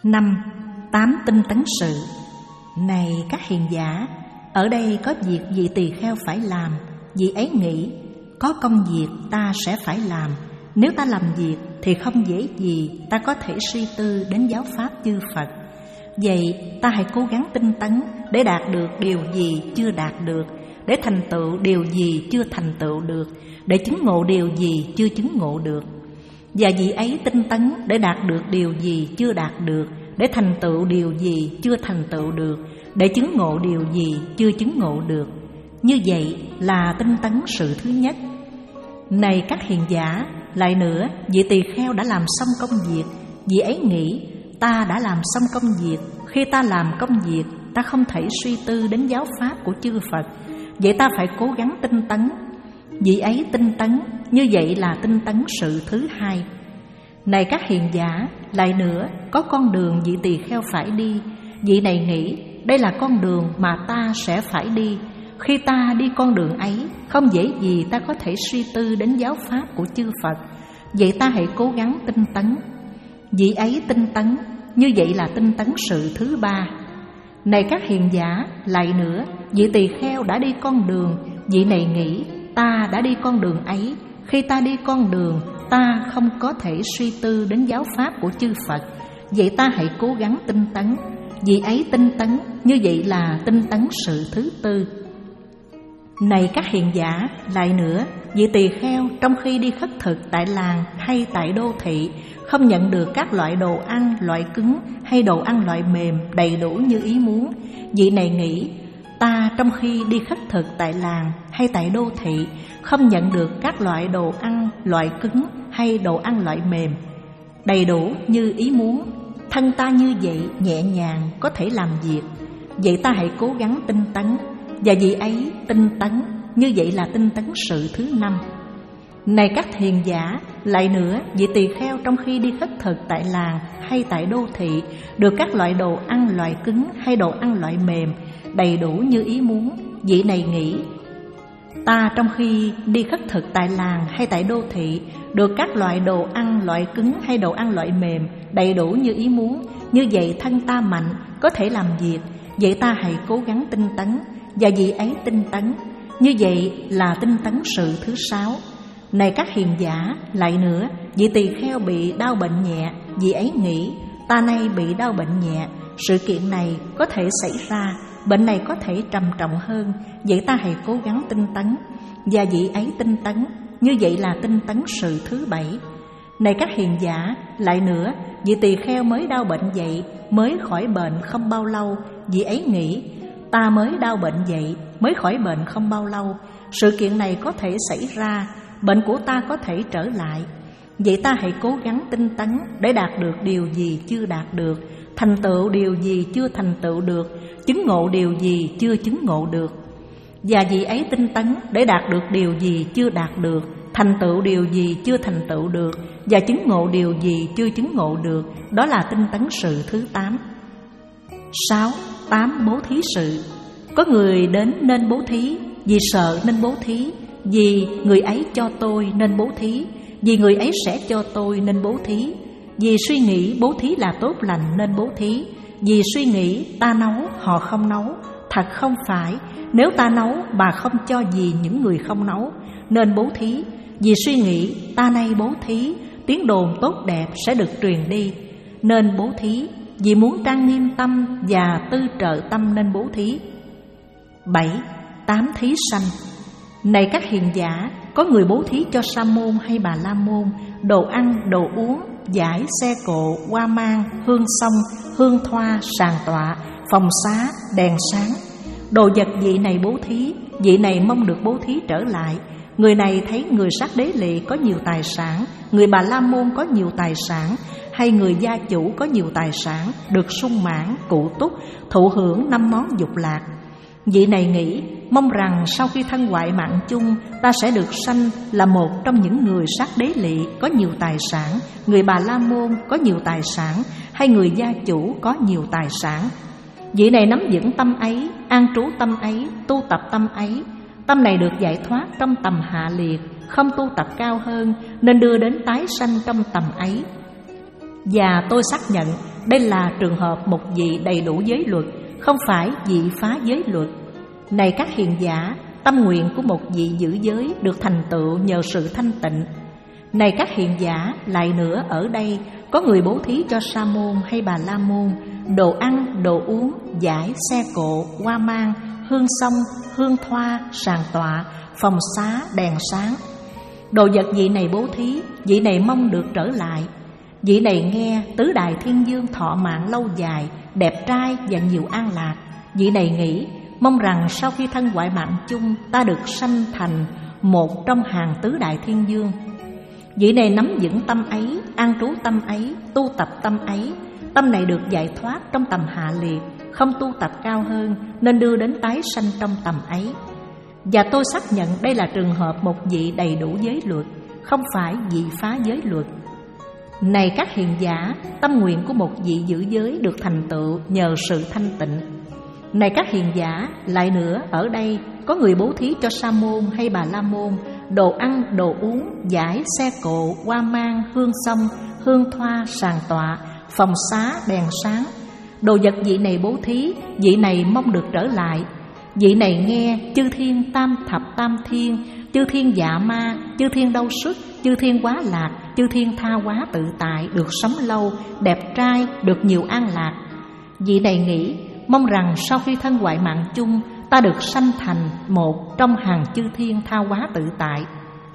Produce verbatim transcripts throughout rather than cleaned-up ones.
Năm. Tám tinh tấn sự. Này các hiền giả, ở đây có việc vị tỳ kheo phải làm. Vị ấy nghĩ, có công việc ta sẽ phải làm. Nếu ta làm việc thì không dễ gì ta có thể suy tư đến giáo pháp chư Phật. Vậy ta hãy cố gắng tinh tấn để đạt được điều gì chưa đạt được, để thành tựu điều gì chưa thành tựu được, để chứng ngộ điều gì chưa chứng ngộ được. Và vị ấy tinh tấn để đạt được điều gì chưa đạt được, để thành tựu điều gì chưa thành tựu được, để chứng ngộ điều gì chưa chứng ngộ được. Như vậy là tinh tấn sự thứ nhất. Này các hiền giả, lại nữa, vị tỳ kheo đã làm xong công việc. Vị ấy nghĩ, ta đã làm xong công việc. Khi ta làm công việc, ta không thể suy tư đến giáo pháp của chư Phật. Vậy ta phải cố gắng tinh tấn. Vị ấy tinh tấn, như vậy là tinh tấn sự thứ hai. Này các hiền giả, lại nữa, có con đường vị tỳ kheo phải đi. Vị này nghĩ, đây là con đường mà ta sẽ phải đi. Khi ta đi con đường ấy, không dễ gì ta có thể suy tư đến giáo pháp của chư Phật. Vậy ta hãy cố gắng tinh tấn. Vị ấy tinh tấn, như vậy là tinh tấn sự thứ ba. Này các hiền giả, lại nữa, vị tỳ kheo đã đi con đường. Vị này nghĩ, ta đã đi con đường ấy. Khi ta đi con đường, ta không có thể suy tư đến giáo pháp của chư Phật. Vậy ta hãy cố gắng tinh tấn. Vị ấy tinh tấn, như vậy là tinh tấn sự thứ tư. Này các hiền giả, lại nữa, vị tỳ kheo trong khi đi khất thực tại làng hay tại đô thị không nhận được các loại đồ ăn loại cứng hay đồ ăn loại mềm đầy đủ như ý muốn. Vị này nghĩ, ta trong khi đi khất thực tại làng hay tại đô thị không nhận được các loại đồ ăn loại cứng hay đồ ăn loại mềm đầy đủ như ý muốn. Thân ta như vậy nhẹ nhàng có thể làm việc. Vậy ta hãy cố gắng tinh tấn. Và vị ấy tinh tấn, như vậy là tinh tấn sự thứ năm. Này các hiền giả, lại nữa, vị tỳ kheo trong khi đi khất thực tại làng hay tại đô thị được các loại đồ ăn loại cứng hay đồ ăn loại mềm đầy đủ như ý muốn. Vị này nghĩ, ta trong khi đi khất thực tại làng hay tại đô thị được các loại đồ ăn loại cứng hay đồ ăn loại mềm đầy đủ như ý muốn. Như vậy thân ta mạnh, có thể làm việc. Vậy ta hãy cố gắng tinh tấn. Và vị ấy tinh tấn, như vậy là tinh tấn sự thứ sáu. Này các hiền giả, lại nữa, vị tỳ kheo bị đau bệnh nhẹ. Vị ấy nghĩ, ta nay bị đau bệnh nhẹ, sự kiện này có thể xảy ra, bệnh này có thể trầm trọng hơn. Vậy ta hãy cố gắng tinh tấn. Và vị ấy tinh tấn, như vậy là tinh tấn sự thứ bảy. Này các hiền giả, lại nữa, vị tỳ kheo mới đau bệnh vậy, mới khỏi bệnh không bao lâu. Vị ấy nghĩ, ta mới đau bệnh vậy, mới khỏi bệnh không bao lâu, sự kiện này có thể xảy ra, bệnh của ta có thể trở lại. Vậy ta hãy cố gắng tinh tấn để đạt được điều gì chưa đạt được, thành tựu điều gì chưa thành tựu được, chứng ngộ điều gì chưa chứng ngộ được. Và vị ấy tinh tấn để đạt được điều gì chưa đạt được, thành tựu điều gì chưa thành tựu được, và chứng ngộ điều gì chưa chứng ngộ được. Đó là tinh tấn sự thứ tám. Sáu. Tám bố thí sự. Có người đến nên bố thí, vì sợ nên bố thí, vì người ấy cho tôi nên bố thí, vì người ấy sẽ cho tôi nên bố thí, vì suy nghĩ bố thí là tốt lành nên bố thí, vì suy nghĩ ta nấu họ không nấu. Thật không phải, nếu ta nấu mà không cho gì những người không nấu nên bố thí, vì suy nghĩ ta nay bố thí, tiếng đồn tốt đẹp sẽ được truyền đi nên bố thí, vì muốn trang nghiêm tâm và tư trợ tâm nên bố thí. Bảy. Tám thí sanh. Này các hiền giả, có người bố thí cho sa môn hay bà la môn đồ ăn, đồ uống, giải, xe cộ, hoa mang, hương sông, hương thoa, sàn tọa, phòng xá, đèn sáng. Đồ vật vị này bố thí, vị này mong được bố thí trở lại. Người này thấy người sát đế lỵ có nhiều tài sản, người bà la môn có nhiều tài sản, hay người gia chủ có nhiều tài sản, được sung mãn, cụ túc, thụ hưởng năm món dục lạc. Vị này nghĩ, mong rằng sau khi thân hoại mạng chung, ta sẽ được sanh là một trong những người sát đế lỵ có nhiều tài sản, người bà la môn có nhiều tài sản, hay người gia chủ có nhiều tài sản. Vị này nắm vững tâm ấy, an trú tâm ấy, tu tập tâm ấy. Tâm này được giải thoát trong tầm hạ liệt, không tu tập cao hơn, nên đưa đến tái sanh trong tầm ấy. Và tôi xác nhận, đây là trường hợp một vị đầy đủ giới luật, không phải vị phá giới luật. Này các hiền giả, tâm nguyện của một vị giữ giới được thành tựu nhờ sự thanh tịnh. Này các hiền giả, lại nữa ở đây có người bố thí cho sa môn hay bà la môn đồ ăn, đồ uống, giải, xe cộ, hoa mang, hương xông, hương thoa, sàn tọa, phòng xá, đèn sáng. Đồ vật vị này bố thí, vị này mong được trở lại. Vị này nghe tứ đại thiên dương thọ mạng lâu dài, đẹp trai và nhiều an lạc. Vị này nghĩ mong rằng sau khi thân hoại mạng chung, ta được sanh thành một trong hàng tứ đại thiên dương. Vị này nắm vững tâm ấy, an trú tâm ấy, tu tập tâm ấy. Tâm này được giải thoát trong tầm hạ liệt, không tu tập cao hơn, nên đưa đến tái sanh trong tầm ấy. Và tôi xác nhận đây là trường hợp một vị đầy đủ giới luật, không phải vị phá giới luật. Này các hiền giả, tâm nguyện của một vị giữ giới được thành tựu nhờ sự thanh tịnh. Này các hiền giả, lại nữa ở đây có người bố thí cho sa môn hay bà la môn đồ ăn, đồ uống, giải, xe cộ, hoa mang, hương xông, hương thoa, sàn tọa, phòng xá, đèn sáng. Đồ vật vị này bố thí, vị này mong được trở lại. Vị này nghe chư thiên tam thập tam thiên, chư thiên dạ ma, chư thiên đau sức, chư thiên quá lạc, chư thiên tha hóa tự tại, được sống lâu, đẹp trai, được nhiều an lạc. Vị này nghĩ mong rằng sau khi thân hoại mạng chung, ta được sanh thành một trong hàng chư thiên tha hóa tự tại.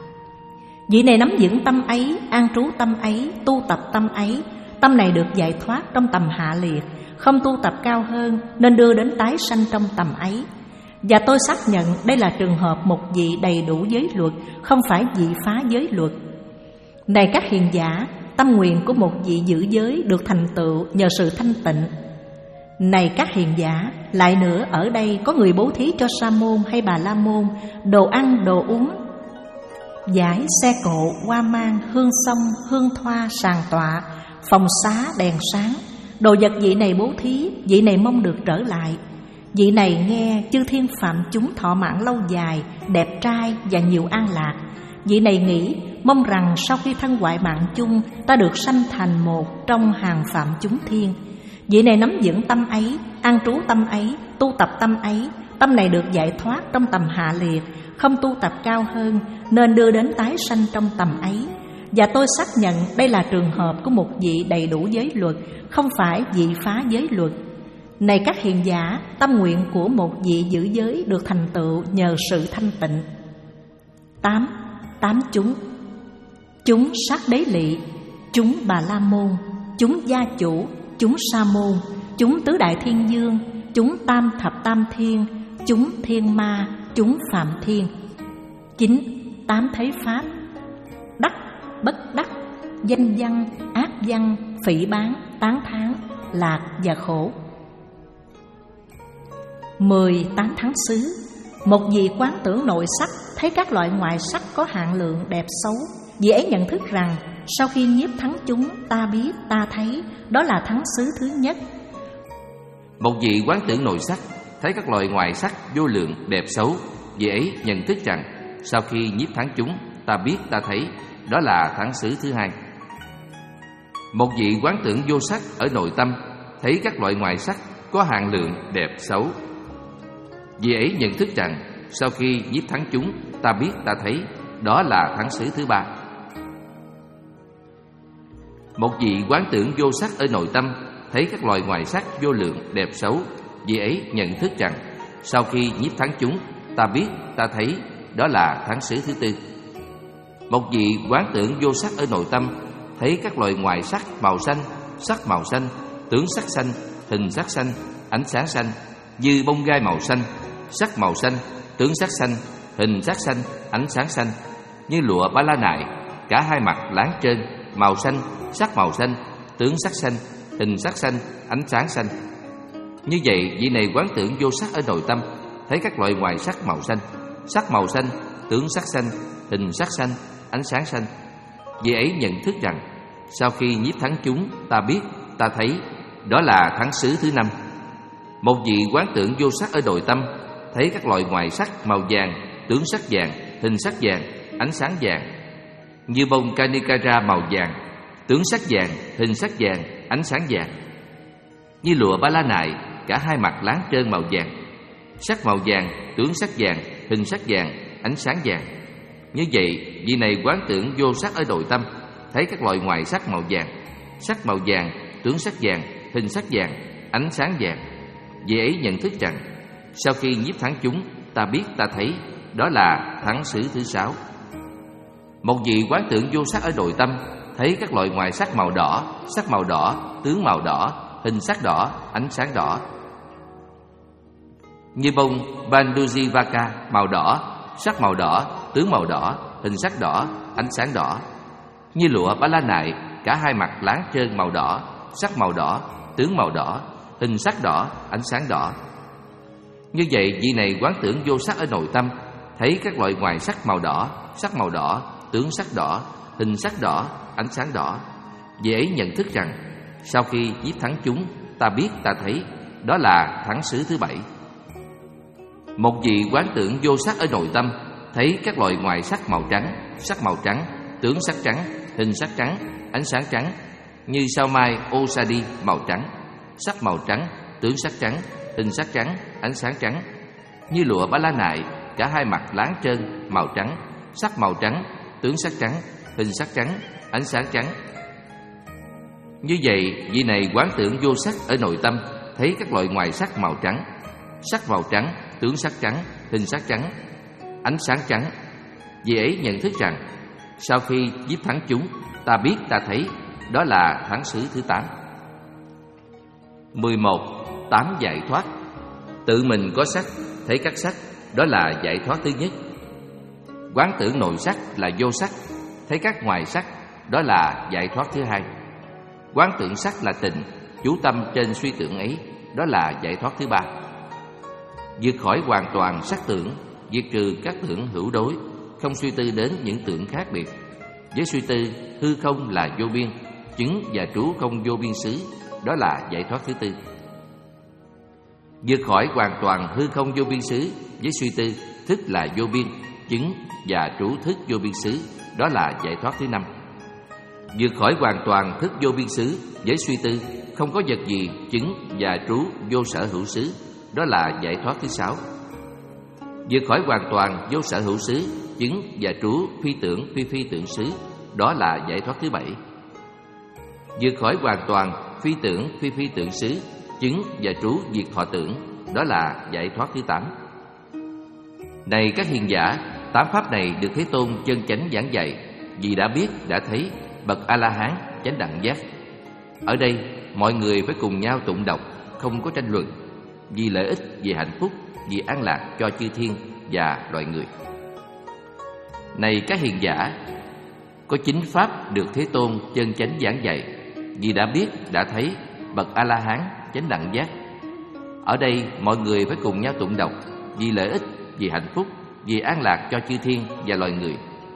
Vị này nắm vững tâm ấy, an trú tâm ấy, tu tập tâm ấy. Tâm này được giải thoát trong tầm hạ liệt, không tu tập cao hơn, nên đưa đến tái sanh trong tầm ấy. Và tôi xác nhận đây là trường hợp một vị đầy đủ giới luật, không phải vị phá giới luật. Này các hiền giả, tâm nguyện của một vị giữ giới được thành tựu nhờ sự thanh tịnh. Này các hiền giả, lại nữa ở đây có người bố thí cho sa môn hay bà la môn đồ ăn, đồ uống, giải, xe cộ, hoa mang, hương xông, hương thoa, sàn tọa, phòng xá, đèn sáng. Đồ vật vị này bố thí, vị này mong được trở lại. Vị này nghe chư thiên phạm chúng thọ mạng lâu dài, đẹp trai và nhiều an lạc. Vị này nghĩ mong rằng sau khi thân hoại mạng chung, ta được sanh thành một trong hàng phạm chúng thiên. Vị này nắm vững tâm ấy, an trú tâm ấy, tu tập tâm ấy. Tâm này được giải thoát trong tầm hạ liệt, không tu tập cao hơn, nên đưa đến tái sanh trong tầm ấy. Và tôi xác nhận đây là trường hợp của một vị đầy đủ giới luật, không phải vị phá giới luật. Này các hiền giả, tâm nguyện của một vị giữ giới được thành tựu nhờ sự thanh tịnh. Tám, tám chúng. Chúng sát đế lị, chúng bà la môn, chúng gia chủ, chúng sa môn, chúng tứ đại thiên dương, chúng tam thập tam thiên, chúng thiên ma, chúng phạm thiên. Chín, tám thế pháp. Đắc, bất đắc, danh văn, ác văn, phỉ báng, tán thán, lạc và khổ. Mười, tám tháng xứ. Một vị quán tưởng nội sắc, thấy các loại ngoại sắc có hạn lượng đẹp xấu. Vị ấy nhận thức rằng sau khi nhiếp thắng chúng, ta biết, ta thấy, đó là thắng xứ thứ nhất. Một vị quán tưởng nội sắc, thấy các loại ngoại sắc vô lượng đẹp xấu. Vị ấy nhận thức rằng sau khi nhiếp thắng chúng, ta biết, ta thấy, đó là thắng xứ thứ hai. Một vị quán tưởng vô sắc ở nội tâm, thấy các loại ngoại sắc có hạn lượng đẹp xấu. Vị ấy nhận thức rằng sau khi nhiếp thắng chúng, ta biết, ta thấy, đó là thắng xứ thứ ba. Một vị quán tưởng vô sắc ở nội tâm, thấy các loài ngoại sắc vô lượng đẹp xấu. Vị ấy nhận thức rằng sau khi nhiếp thắng chúng, ta biết, ta thấy, đó là thắng xứ thứ tư. Một vị quán tưởng vô sắc ở nội tâm, thấy các loài ngoại sắc màu xanh, sắc màu xanh, tướng sắc xanh, hình sắc xanh, ánh sáng xanh, như bông gai màu xanh, sắc màu xanh, tướng sắc xanh, hình sắc xanh, ánh sáng xanh, như lụa ba la nại, cả hai mặt láng trơn, màu xanh, sắc màu xanh, tướng sắc xanh, hình sắc xanh, ánh sáng xanh. Như vậy, vị này quán tưởng vô sắc ở nội tâm, thấy các loại ngoại sắc màu xanh, sắc màu xanh, tướng sắc xanh, hình sắc xanh, ánh sáng xanh. Vị ấy nhận thức rằng sau khi nhiếp thắng chúng, ta biết, ta thấy, đó là thắng xứ thứ năm. Một vị quán tưởng vô sắc ở nội tâm, thấy các loại ngoại sắc màu vàng, tướng sắc vàng, hình sắc vàng, ánh sáng vàng, như bông Kanikara màu vàng, tướng sắc vàng, hình sắc vàng, ánh sáng vàng. như lụa ba la nại, cả hai mặt láng trơn màu vàng. Sắc màu vàng, tướng sắc vàng, hình sắc vàng, ánh sáng vàng. Như vậy, vị này quán tưởng vô sắc ở nội tâm, thấy các loại ngoại sắc màu vàng. Sắc màu vàng, tướng sắc vàng, hình sắc vàng, ánh sáng vàng. Vị ấy nhận thức rằng, sau khi nhiếp thắng chúng, ta biết ta thấy, đó là thắng xứ thứ sáu. Một vị quán tưởng vô sắc ở nội tâm, thấy các loại ngoại sắc màu đỏ, sắc màu đỏ, tướng màu đỏ, hình sắc đỏ, ánh sáng đỏ. Như bông Bandujivaka màu đỏ, sắc màu đỏ, tướng màu đỏ, hình sắc đỏ, ánh sáng đỏ. Như lụa ba la nại, cả hai mặt láng trơn màu đỏ, sắc màu đỏ, tướng màu đỏ, hình sắc đỏ, ánh sáng đỏ. Như vậy, vị này quán tưởng vô sắc ở nội tâm, thấy các loại ngoài sắc màu đỏ, sắc màu đỏ, tướng sắc đỏ, hình sắc đỏ, ánh sáng đỏ. Vị ấy nhận thức rằng, sau khi giết thắng chúng, ta biết ta thấy, đó là thắng xứ thứ bảy. Một vị quán tưởng vô sắc ở nội tâm, thấy các loại ngoài sắc màu trắng, sắc màu trắng, tướng sắc trắng, hình sắc trắng, ánh sáng trắng, như sao mai Osadi màu trắng, sắc màu trắng, tướng sắc trắng, hình sắc trắng, ánh sáng trắng. Như lụa ba la nại, cả hai mặt láng trơn màu trắng, sắc màu trắng, tướng sắc trắng, hình sắc trắng, ánh sáng trắng. Như vậy, vị này quán tưởng vô sắc ở nội tâm, thấy các loại ngoài sắc màu trắng, sắc màu trắng, tướng sắc trắng, hình sắc trắng, ánh sáng trắng. Vị ấy nhận thức rằng, sau khi giết thắng chúng, ta biết ta thấy, đó là thắng xứ thứ tám. mười một. Tám giải thoát. Tự mình có sắc, thấy các sắc, đó là giải thoát thứ nhất. Quán tưởng nội sắc là vô sắc, thấy các ngoài sắc, đó là giải thoát thứ hai. Quán tưởng sắc là tịnh, chú tâm trên suy tưởng ấy, đó là giải thoát thứ ba. Vượt khỏi hoàn toàn sắc tưởng, diệt trừ các tưởng hữu đối, không suy tư đến những tưởng khác biệt. Với suy tư, hư không là vô biên, chứng và trú không vô biên xứ, đó là giải thoát thứ tư. Vượt khỏi hoàn toàn hư không vô biên xứ, với suy tư, thức là vô biên, chứng và trú thức vô biên xứ, đó là giải thoát thứ năm. Vượt khỏi hoàn toàn thức vô biên xứ, với suy tư, không có vật gì chứng và trú vô sở hữu xứ, đó là giải thoát thứ sáu. Vượt khỏi hoàn toàn vô sở hữu xứ, chứng và trú phi tưởng phi phi tưởng xứ, đó là giải thoát thứ bảy. Vượt khỏi hoàn toàn phi tưởng phi phi tưởng xứ, chứng và trú diệt thọ tưởng, đó là giải thoát thứ tám. Này các hiền giả, tám pháp này được Thế Tôn chân chánh giảng dạy, vì đã biết, đã thấy, bậc A-la-hán, chánh đẳng giác. Ở đây, mọi người phải cùng nhau tụng đọc, không có tranh luận, vì lợi ích, vì hạnh phúc, vì an lạc cho chư thiên và loài người. Này các hiền giả, có chính pháp được Thế Tôn chân chánh giảng dạy, vì đã biết, đã thấy, bậc A-la-hán, chánh đẳng giác. Ở đây, mọi người phải cùng nhau tụng đọc, vì lợi ích, vì hạnh phúc, vì an lạc cho chư thiên và loài người.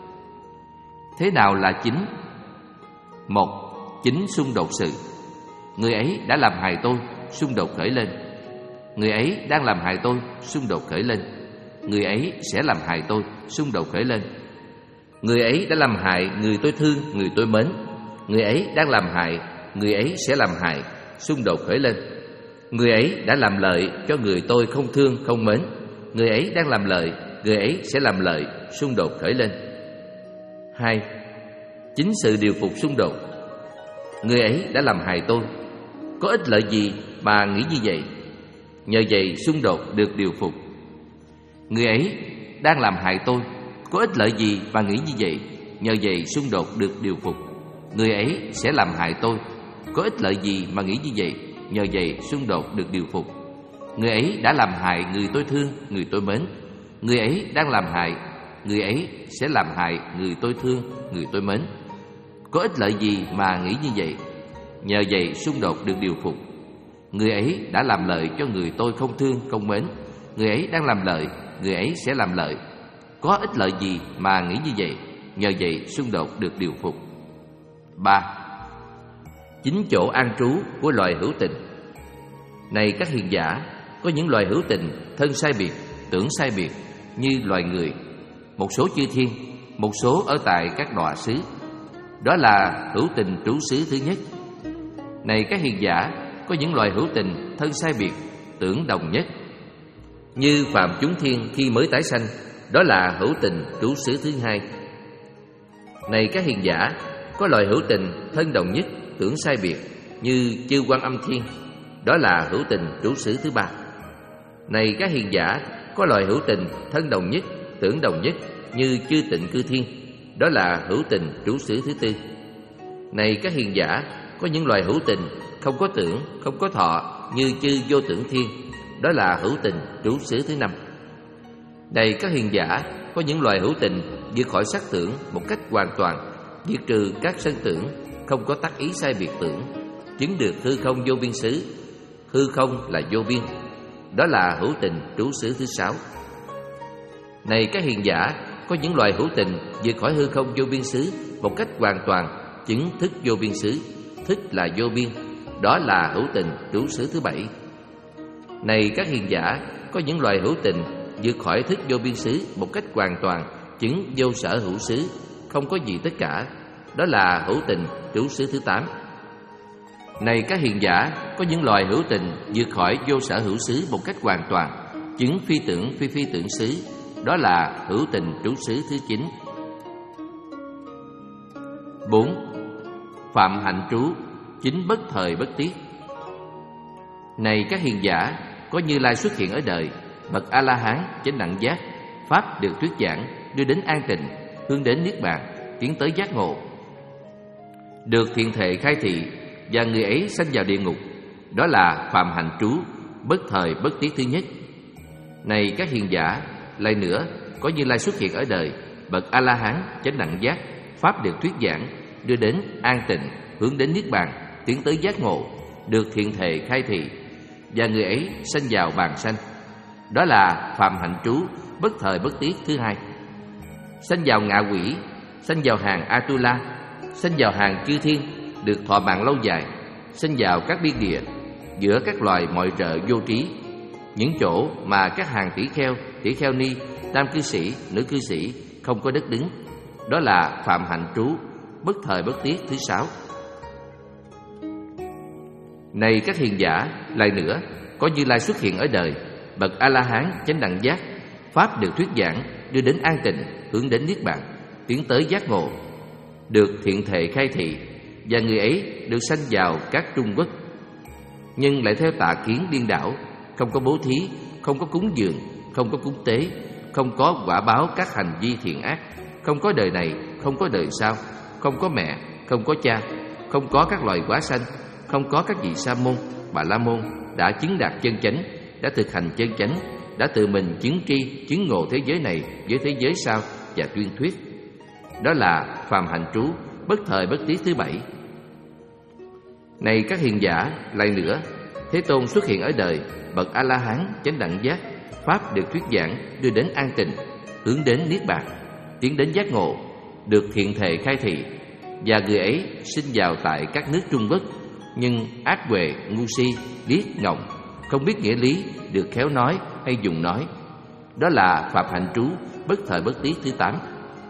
Thế nào là chính? Một, chính xung đột sự. Người ấy đã làm hại tôi, xung đột khởi lên. Người ấy đang làm hại tôi, xung đột khởi lên. Người ấy sẽ làm hại tôi, xung đột khởi lên. Người ấy đã làm hại người tôi thương, người tôi mến. Người ấy đang làm hại, người ấy sẽ làm hại, xung đột khởi lên. Người ấy đã làm lợi cho người tôi không thương, không mến. Người ấy đang làm lợi, người ấy sẽ làm lợi, xung đột khởi lên. Hai, chính sự điều phục xung đột. Người ấy đã làm hại tôi, có ích lợi gì mà nghĩ như vậy? Nhờ vậy xung đột được điều phục. Người ấy đang làm hại tôi, có ích lợi gì mà nghĩ như vậy? Nhờ vậy xung đột được điều phục. Người ấy sẽ làm hại tôi, có ích lợi gì mà nghĩ như vậy? Nhờ vậy xung đột được điều phục. Người ấy đã làm hại người tôi thương, người tôi mến. Người ấy đang làm hại, người ấy sẽ làm hại người tôi thương, người tôi mến. Có ích lợi gì mà nghĩ như vậy? Nhờ vậy xung đột được điều phục. Người ấy đã làm lợi cho người tôi không thương, không mến. Người ấy đang làm lợi, người ấy sẽ làm lợi. Có ích lợi gì mà nghĩ như vậy? Nhờ vậy xung đột được điều phục. Ba, chính chỗ an trú của loài hữu tình. Này các hiền giả, có những loài hữu tình thân sai biệt, tưởng sai biệt, như loài người, một số chư thiên, một số ở tại các đọa xứ. Đó là hữu tình trú xứ thứ nhất. Này các hiền giả, có những loài hữu tình thân sai biệt, tưởng đồng nhất. Như phàm chúng thiên khi mới tái sanh, đó là hữu tình trú xứ thứ hai. Này các hiền giả, có loài hữu tình thân đồng nhất, tưởng sai biệt, như chư Quan Âm Thiên, đó là hữu tình trú xứ thứ ba. Này các hiền giả, có loài hữu tình thân đồng nhất, tưởng đồng nhất, như chư Tịnh Cư Thiên, đó là hữu tình trú xứ thứ tư. Này các hiền giả, có những loài hữu tình không có tưởng, không có thọ, như chư Vô Tưởng Thiên, đó là hữu tình trú xứ thứ năm. Này các hiền giả, có những loài hữu tình vượt khỏi sắc tưởng một cách hoàn toàn, diệt trừ các sân tưởng, không có tác ý sai biệt tưởng, chứng được hư không vô biên xứ. Hư không là vô biên, đó là hữu tình trú xứ thứ sáu. Này các hiền giả, có những loài hữu tình vượt khỏi hư không vô biên xứ một cách hoàn toàn, chứng thức vô biên xứ. Thức là vô biên, đó là hữu tình trú xứ thứ bảy. Này các hiền giả, có những loài hữu tình vượt khỏi thức vô biên xứ một cách hoàn toàn, chứng vô sở hữu xứ, không có gì tất cả, đó là hữu tình trú xứ thứ tám. Này các hiền giả, có những loài hữu tình vượt khỏi vô sở hữu xứ một cách hoàn toàn, chứng phi tưởng phi phi tưởng xứ, đó là hữu tình trú xứ thứ chín. Bốn. Phạm hạnh trú, chính bất thời bất tiết. Này các hiền giả, có Như Lai xuất hiện ở đời, bậc A La Hán chánh đẳng giác, pháp được thuyết giảng, đưa đến an tịnh, hướng đến niết bàn, tiến tới giác ngộ. Được thiện thệ khai thị, và người ấy sanh vào địa ngục, đó là phạm hạnh trú, bất thời bất tiết thứ nhất. Này các hiền giả, lại nữa, có Như Lai xuất hiện ở đời, bậc A La Hán chánh đẳng giác, pháp được thuyết giảng, đưa đến an tịnh, hướng đến niết bàn, tiến tới giác ngộ, được thiện thệ khai thị, và người ấy sanh vào bàn sanh, đó là phạm hạnh trú, bất thời bất tiết thứ hai. Sanh vào ngạ quỷ, sanh vào hàng Atula, sanh vào hàng chư thiên, được thọ mạng lâu dài, sanh vào các biên địa, giữa các loài mọi trợ vô trí, những chỗ mà các hàng tỷ kheo, tỷ kheo ni, nam cư sĩ, nữ cư sĩ không có đất đứng, đó là phạm hạnh trú, bất thời bất tiết thứ sáu. Này các hiền giả, lại nữa, có Như Lai xuất hiện ở đời, bậc A La Hán chánh đẳng giác, pháp được thuyết giảng, đưa đến an tịnh, hướng đến niết bàn, tiến tới giác ngộ, được thiện thệ khai thị, và người ấy được sanh vào các Trung Quốc, nhưng lại theo tà kiến điên đảo, không có bố thí, không có cúng dường, không có cúng tế, không có quả báo các hành vi thiện ác, không có đời này, không có đời sau, không có mẹ, không có cha, không có các loài quá sanh, không có các vị sa môn, bà la môn đã chứng đạt chân chánh, đã thực hành chân chánh, đã tự mình chứng tri, chứng ngộ thế giới này với thế giới sau và tuyên thuyết, đó là phàm hạnh trú, bất thời bất tiết thứ bảy. Này các hiền giả, lại nữa, Thế Tôn xuất hiện ở đời, bậc A La Hán chánh đẳng giác, pháp được thuyết giảng, đưa đến an tịnh, hướng đến niết bàn, tiến đến giác ngộ, được thiện thệ khai thị, và người ấy sinh vào tại các nước Trung Quốc, nhưng ác huệ, ngu si, liếc ngọng, không biết nghĩa lý, được khéo nói hay dùng nói, đó là phạm hạnh trú, bất thời bất tiết thứ tám.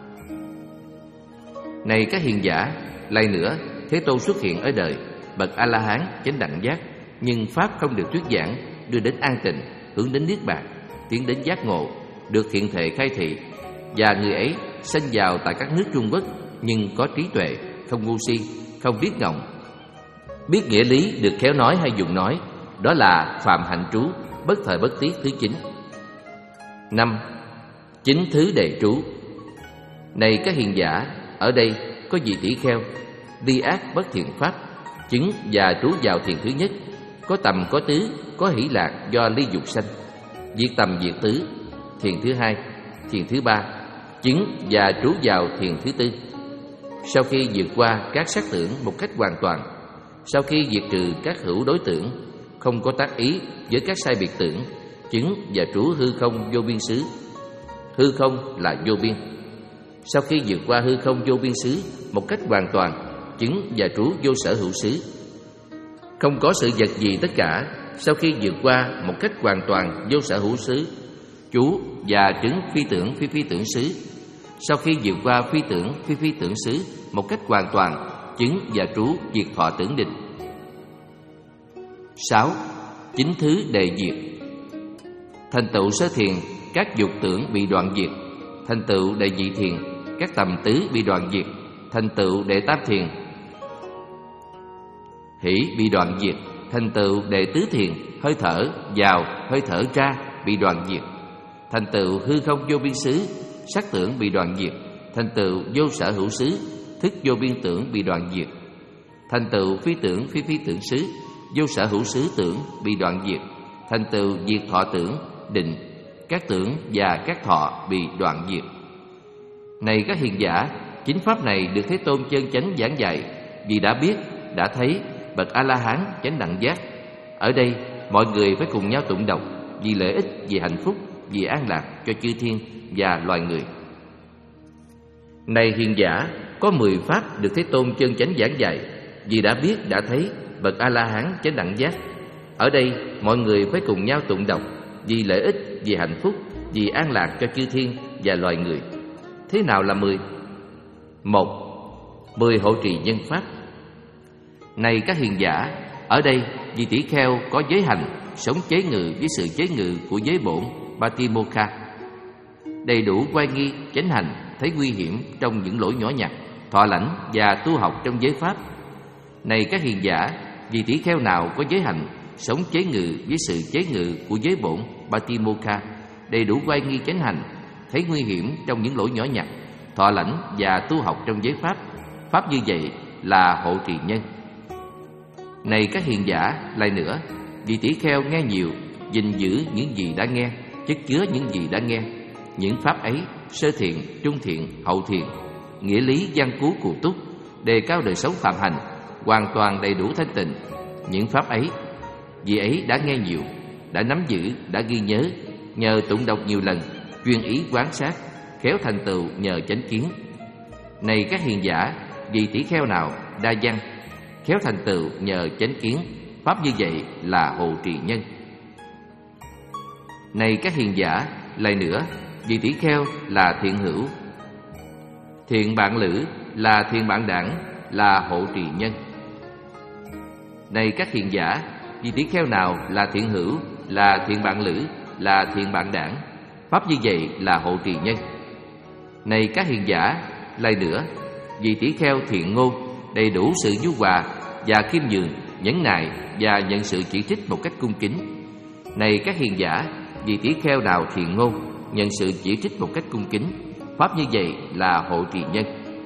Này các hiền giả, lại nữa, Thế Tôn xuất hiện ở đời, bậc A La Hán chánh đẳng giác, nhưng pháp không được thuyết giảng, đưa đến an tịnh, hướng đến niết bàn, tiến đến giác ngộ, được thiện thệ khai thị, và người ấy sanh vào tại các nước Trung Quốc, nhưng có trí tuệ, không ngu si, không biết ngọng, biết nghĩa lý, được khéo nói hay dùng nói, đó là phạm hạnh trú, bất thời bất tiết thứ chín. Năm. Chính thứ đệ trú. Này các hiền giả, ở đây có vị tỷ kheo, đi ác bất thiện pháp, chứng và trú vào thiền thứ nhất, có tầm có tứ, có hỷ lạc do ly dục sanh, diệt tầm diệt tứ, thiền thứ hai, thiền thứ ba, chứng và trú vào thiền thứ tư. Sau khi vượt qua các sắc tưởng một cách hoàn toàn, sau khi diệt trừ các hữu đối tưởng, không có tác ý với các sai biệt tưởng, chứng và trú hư không vô biên xứ. Hư không là vô biên. Sau khi vượt qua hư không vô biên xứ một cách hoàn toàn, chứng và trú vô sở hữu xứ. Không có sự vật gì tất cả. Sau khi vượt qua một cách hoàn toàn vô sở hữu xứ, trú và chứng phi tưởng phi phi tưởng xứ. Sau khi vượt qua phi tưởng phi phi tưởng xứ một cách hoàn toàn, chứng và trú diệt thọ tưởng định. Sáu, chín thứ đệ diệt. Thành tựu sơ thiền, các dục tưởng bị đoạn diệt. Thành tựu đệ nhị thiền, các tầm tứ bị đoạn diệt. Thành tựu đệ tam thiền, hỷ bị đoạn diệt. Thành tựu đệ tứ thiền, hơi thở vào, hơi thở ra bị đoạn diệt. Thành tựu hư không vô biên xứ, sắc tưởng bị đoạn diệt. Thành tựu vô sở hữu xứ, thức vô biên tưởng bị đoạn diệt. Thành tựu phi tưởng phi phi tưởng xứ, vô sở hữu xứ tưởng bị đoạn diệt. Thành tựu diệt thọ tưởng, định, các tưởng và các thọ bị đoạn diệt. Này các hiền giả, chính pháp này được Thế Tôn chân chánh giảng dạy, vì đã biết, đã thấy bậc A-la-hán chánh đẳng giác. Ở đây mọi người phải cùng nhau tụng đọc, vì lợi ích, vì hạnh phúc, vì an lạc cho chư thiên và loài người. Này hiền giả, có mười pháp được Thế Tôn chân chánh giảng dạy, vì đã biết, đã thấy bậc A-la-hán chánh đẳng giác. Ở đây mọi người phải cùng nhau tụng đọc, vì lợi ích, vì hạnh phúc, vì an lạc cho chư thiên và loài người. Thế nào là mười? Một, mười hộ trì nhân pháp. Này các hiền giả, ở đây vì tỷ kheo có giới hành, sống chế ngự với sự chế ngự của giới bổn Patimokkha, đầy đủ oai nghi, chánh hành, thấy nguy hiểm trong những lỗi nhỏ nhặt, thọ lãnh và tu học trong giới pháp. Này các hiền giả, vì tỷ kheo nào có giới hành, sống chế ngự với sự chế ngự của giới bổn Patimokkha, đầy đủ oai nghi, chánh hành, thấy nguy hiểm trong những lỗi nhỏ nhặt, thọ lãnh và tu học trong giới pháp. Pháp như vậy là hộ trì nhân. Này các hiền giả, lại nữa, vì tỷ kheo nghe nhiều, gìn giữ những gì đã nghe, chất chứa những gì đã nghe. Những pháp ấy, sơ thiện, trung thiện, hậu thiện, nghĩa lý văn cú cụ túc, đề cao đời sống phạm hành, hoàn toàn đầy đủ thanh tịnh. Những pháp ấy, vì ấy đã nghe nhiều, đã nắm giữ, đã ghi nhớ, nhờ tụng đọc nhiều lần, chuyên ý quán sát, khéo thành tựu nhờ chánh kiến. Này các hiền giả, vì tỷ kheo nào đa văn, khéo thành tựu nhờ chánh kiến, pháp như vậy là hộ trì nhân. Này các hiền giả, lại nữa, vì tỷ kheo là thiện hữu, thiện bạn lữ là thiện bạn đảng, là hộ trì nhân. Này các hiền giả, vì tỷ kheo nào là thiện hữu, là thiện bạn lữ, là thiện bạn đảng, pháp như vậy là hộ trì nhân. Này các hiền giả, lại nữa, vì tỷ kheo thiện ngôn, đầy đủ sự nhu hòa và khiêm nhường, nhẫn nại và nhận sự chỉ trích một cách cung kính. Này các hiền giả, vì tỷ kheo nào thiện ngôn, nhận sự chỉ trích một cách cung kính, pháp như vậy là hộ trì nhân.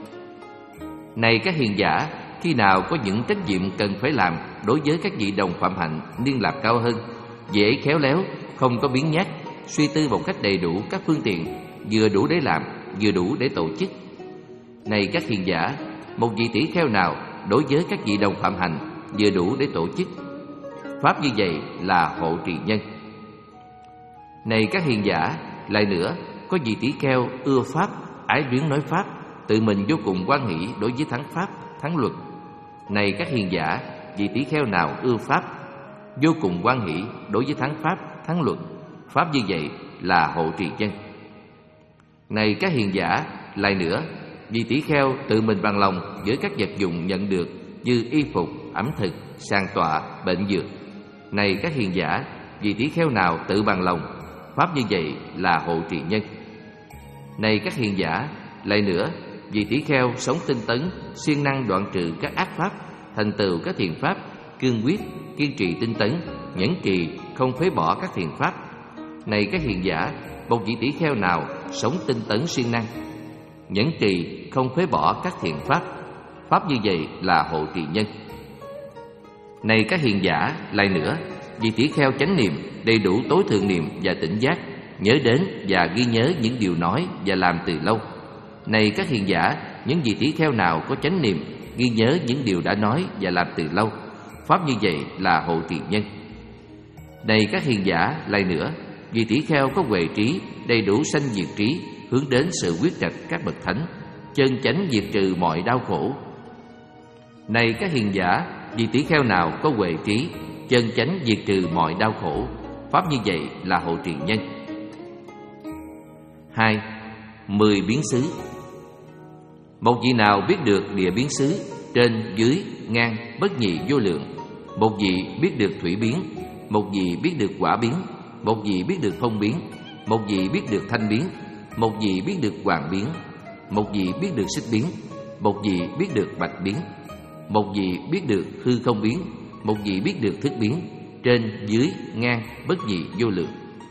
Này các hiền giả, khi nào có những trách nhiệm cần phải làm đối với các vị đồng phạm hạnh niên lạc cao hơn, vị ấy khéo léo, không có biếng nhác, suy tư một cách đầy đủ các phương tiện, vừa đủ để làm, vừa đủ để tổ chức. Này các hiền giả, một vị tỷ kheo nào đối với các vị đồng phạm hành vừa đủ để tổ chức, pháp như vậy là hộ trì nhân. Này các hiền giả, lại nữa, có vị tỷ kheo ưa pháp, ái luyến nói pháp, tự mình vô cùng hoan hỷ đối với thắng pháp, thắng luật. Này các hiền giả, vị tỷ kheo nào ưa pháp, vô cùng hoan hỷ đối với thắng pháp, thắng luật, pháp như vậy là hộ trì nhân. Này các hiền giả, lại nữa, vì tỷ kheo tự mình bằng lòng với các vật dụng nhận được như y phục, ẩm thực, sàng tọa, bệnh dược. Này các hiền giả, vì tỷ kheo nào tự bằng lòng, pháp như vậy là hộ trì nhân. Này các hiền giả, lại nữa, vì tỷ kheo sống tinh tấn, siêng năng đoạn trừ các ác pháp, thành tựu các thiện pháp, cương quyết, kiên trì tinh tấn, nhẫn trì, không phế bỏ các thiện pháp. Này các hiền giả, một vị tỷ kheo nào sống tinh tấn siêng năng, nhẫn trì, không phế bỏ các thiện pháp, pháp như vậy là hộ trì nhân. Này các hiền giả, lại nữa, vì tỷ kheo chánh niệm, đầy đủ tối thượng niệm và tỉnh giác, nhớ đến và ghi nhớ những điều nói và làm từ lâu. Này các hiền giả, những vị tỷ kheo nào có chánh niệm, ghi nhớ những điều đã nói và làm từ lâu, pháp như vậy là hộ trì nhân. Này các hiền giả, lại nữa, vì tỷ kheo có huệ trí, đầy đủ sanh diệt trí, hướng đến sự quyết trạch các bậc thánh, chân chánh diệt trừ mọi đau khổ. Này các hiền giả, vì tỷ kheo nào có huệ trí, chân chánh diệt trừ mọi đau khổ, pháp như vậy là hộ trì nhân. Hai, mười biến xứ. Một vị nào biết được địa biến xứ trên, dưới, ngang, bất nhị vô lượng, một vị biết được thủy biến, một vị biết được hỏa biến, một vị biết được phong biến, một vị biết được thanh biến, một vị biết được hoàng biến, một vị biết được xích biến, một vị biết được bạch biến, một vị biết được hư không biến, một vị biết được thức biến, trên, dưới, ngang, bất nhị vô lượng.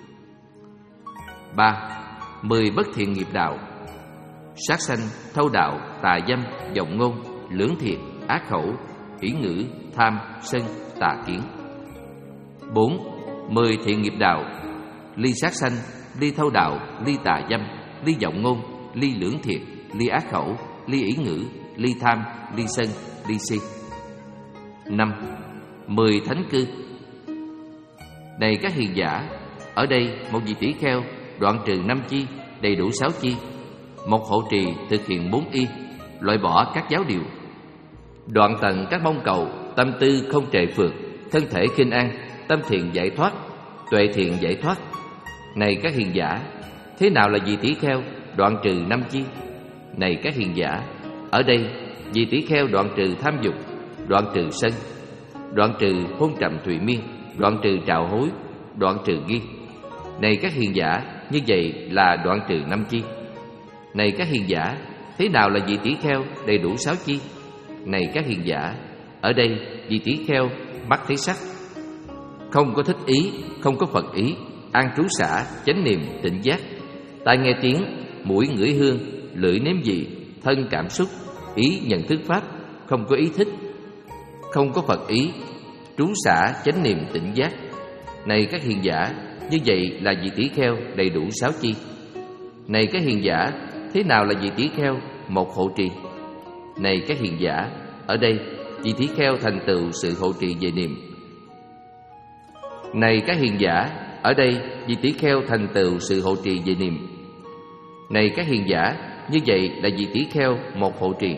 Ba. Mười bất thiện nghiệp đạo: sát sanh, thâu đạo, tà dâm, vọng ngôn, lưỡng thiệt, ác khẩu, hỷ ngữ, tham, sân, tà kiến. Bốn. Mười thiện nghiệp đạo: ly sát sanh, ly thâu đạo, ly tà dâm, ly vọng ngôn, ly lưỡng thiệt, ly ác khẩu, ly ỷ ngữ, ly tham, ly sân, ly si. Năm. Mười thánh cư: này các hiền giả, ở đây một vị tỷ kheo đoạn trừ năm chi, đầy đủ sáu chi. Một hộ trì thực hiện bốn y, loại bỏ các giáo điều, đoạn tận các mong cầu, tâm tư không trệ phượt, thân thể khinh an, tâm thiện giải thoát, tuệ thiện giải thoát. Này các hiền giả, thế nào là vị tỷ kheo đoạn trừ năm chi? Này các hiền giả, ở đây vị tỷ kheo đoạn trừ tham dục, đoạn trừ sân, đoạn trừ hôn trầm thụy miên, đoạn trừ trạo hối, đoạn trừ nghi. Này các hiền giả, như vậy là đoạn trừ năm chi. Này các hiền giả, thế nào là vị tỷ kheo đầy đủ sáu chi? Này các hiền giả, ở đây vị tỷ kheo mắt thấy sắc, không có thích ý, không có phật ý, an trú xả, chánh niệm, tỉnh giác, tai nghe tiếng, mũi ngửi hương, lưỡi nếm vị, thân cảm xúc, ý nhận thức pháp, không có ý thích, không có phật ý, trú xả, chánh niệm, tỉnh giác. Này các hiền giả, như vậy là vị tỷ kheo đầy đủ sáu chi. Này các hiền giả, thế nào là vị tỷ kheo một hộ trì? Này các hiền giả, ở đây vị tỷ kheo thành tựu sự hộ trì về niệm. Này các hiền giả, ở đây vị tỷ kheo thành tựu sự hộ trì về niệm. Này các hiền giả, như vậy là vị tỷ kheo một hộ trì.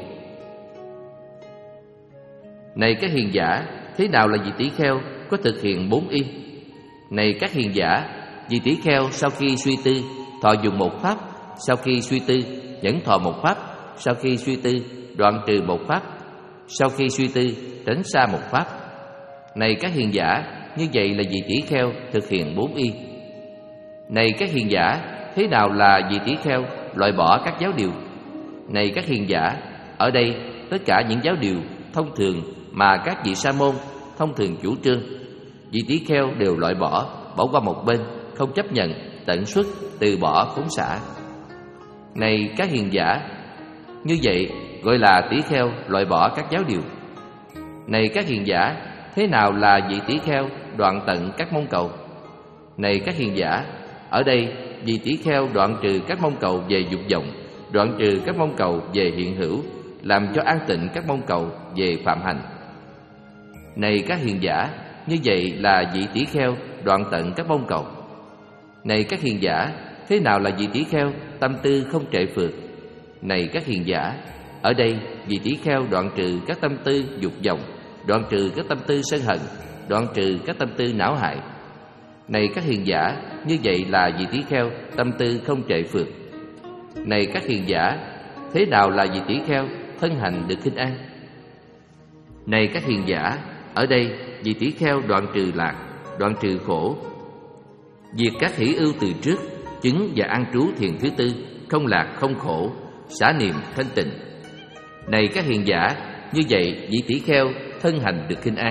Này các hiền giả, thế nào là vị tỷ kheo có thực hiện bốn y? Này các hiền giả, vị tỷ kheo sau khi suy tư thọ dùng một pháp, sau khi suy tư nhẫn thọ một pháp, sau khi suy tư đoạn trừ một pháp, sau khi suy tư tránh xa một pháp. Này các hiền giả, như vậy là vị tỷ kheo thực hiện bốn y. Này các hiền giả, thế nào là vị tỷ kheo loại bỏ các giáo điều? Này các hiền giả, ở đây tất cả những giáo điều thông thường mà các vị sa môn thông thường chủ trương, vị tỷ kheo đều loại bỏ, bỏ qua một bên, không chấp nhận, tận xuất, từ bỏ, phóng xả. Này các hiền giả, như vậy gọi là tỷ kheo loại bỏ các giáo điều. Này các hiền giả, thế nào là vị tỷ kheo đoạn tận các mong cầu? Này các hiền giả, ở đây vị tỷ kheo đoạn trừ các mong cầu về dục vọng, đoạn trừ các mong cầu về hiện hữu, làm cho an tịnh các mong cầu về phạm hành. Này các hiền giả, như vậy là vị tỷ kheo đoạn tận các mong cầu. Này các hiền giả, thế nào là vị tỷ kheo tâm tư không trệ phượt? Này các hiền giả, ở đây vị tỷ kheo đoạn trừ các tâm tư dục vọng, đoạn trừ các tâm tư sân hận, đoạn trừ các tâm tư não hại. Này các hiền giả, như vậy là vị tỷ kheo tâm tư không trệ phượt. Này các hiền giả, thế nào là vị tỷ kheo thân hành được khinh an? Này các hiền giả, ở đây vị tỷ kheo đoạn trừ lạc, đoạn trừ khổ, diệt các hỷ ưu từ trước, chứng và an trú thiền thứ tư, không lạc không khổ, xả niệm thanh tịnh. Này các hiền giả, như vậy vị tỷ kheo thân hành được khinh an.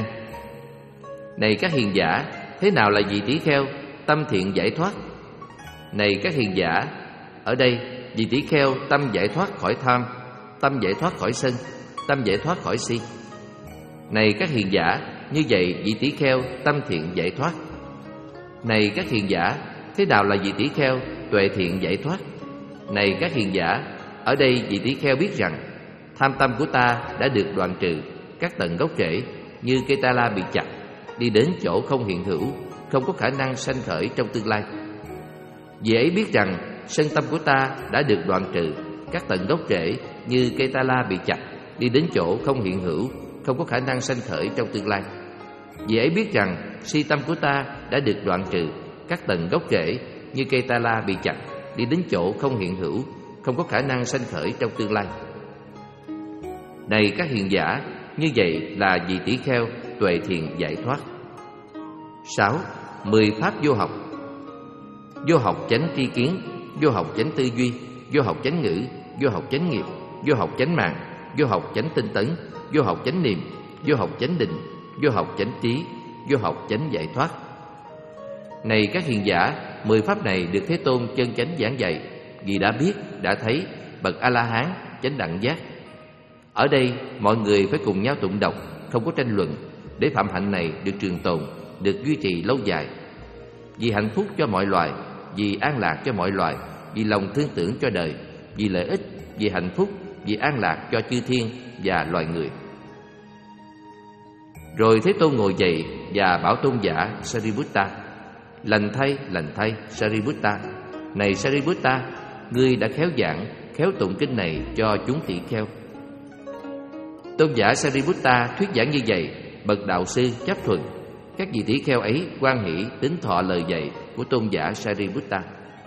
Này các hiền giả, thế nào là vị tỷ kheo tâm thiện giải thoát? Này các hiền giả, ở đây vị tỷ kheo tâm giải thoát khỏi tham, tâm giải thoát khỏi sân, tâm giải thoát khỏi si. Này các hiền giả, như vậy vị tỷ kheo tâm thiện giải thoát. Này các hiền giả, thế nào là vị tỷ kheo tuệ thiện giải thoát? Này các hiền giả, ở đây vị tỷ kheo biết rằng tham tâm của ta đã được đoạn trừ các tận gốc rễ, như cây ta la bị chặt, đi đến chỗ không hiện hữu, không có khả năng sanh khởi trong tương lai. Vì ấy biết rằng sân tâm của ta đã được đoạn trừ các tận gốc rễ, như cây ta la bị chặt, đi đến chỗ không hiện hữu, không có khả năng sanh khởi trong tương lai. Vì ấy biết rằng si tâm của ta đã được đoạn trừ các tận gốc rễ, như cây ta la bị chặt, đi đến chỗ không hiện hữu, không có khả năng sanh khởi trong tương lai. Này các hiền giả, như vậy là vị tỷ kheo tuệ thiền giải thoát. Sáu. Mười pháp vô học. Vô học chánh tri kiến, vô học chánh tư duy, vô học chánh ngữ, vô học chánh nghiệp, vô học chánh mạng, vô học chánh tinh tấn, vô học chánh niệm, vô học chánh định, vô học chánh trí, vô học chánh giải thoát. Này các hiền giả, mười pháp này được Thế Tôn chân chánh giảng dạy, vì đã biết, đã thấy, bậc A-la-hán, chánh đẳng giác. Ở đây, mọi người phải cùng nhau tụng đọc, không có tranh luận, để phạm hạnh này được trường tồn, được duy trì lâu dài. Vì hạnh phúc cho mọi loài, vì an lạc cho mọi loài, vì lòng thương tưởng cho đời, vì lợi ích, vì hạnh phúc, vì an lạc cho chư thiên và loài người. Rồi Thế Tôn ngồi dậy và bảo tôn giả Sariputta: Lành thay, lành thay, Sariputta. Này Sariputta, ngươi đã khéo giảng, khéo tụng kinh này cho chúng tỷ kheo. Tôn giả Sariputta thuyết giảng như vậy, bậc đạo sư chấp thuận. Các vị tỷ kheo ấy hoan hỷ tín thọ lời dạy của tôn giả Sariputta.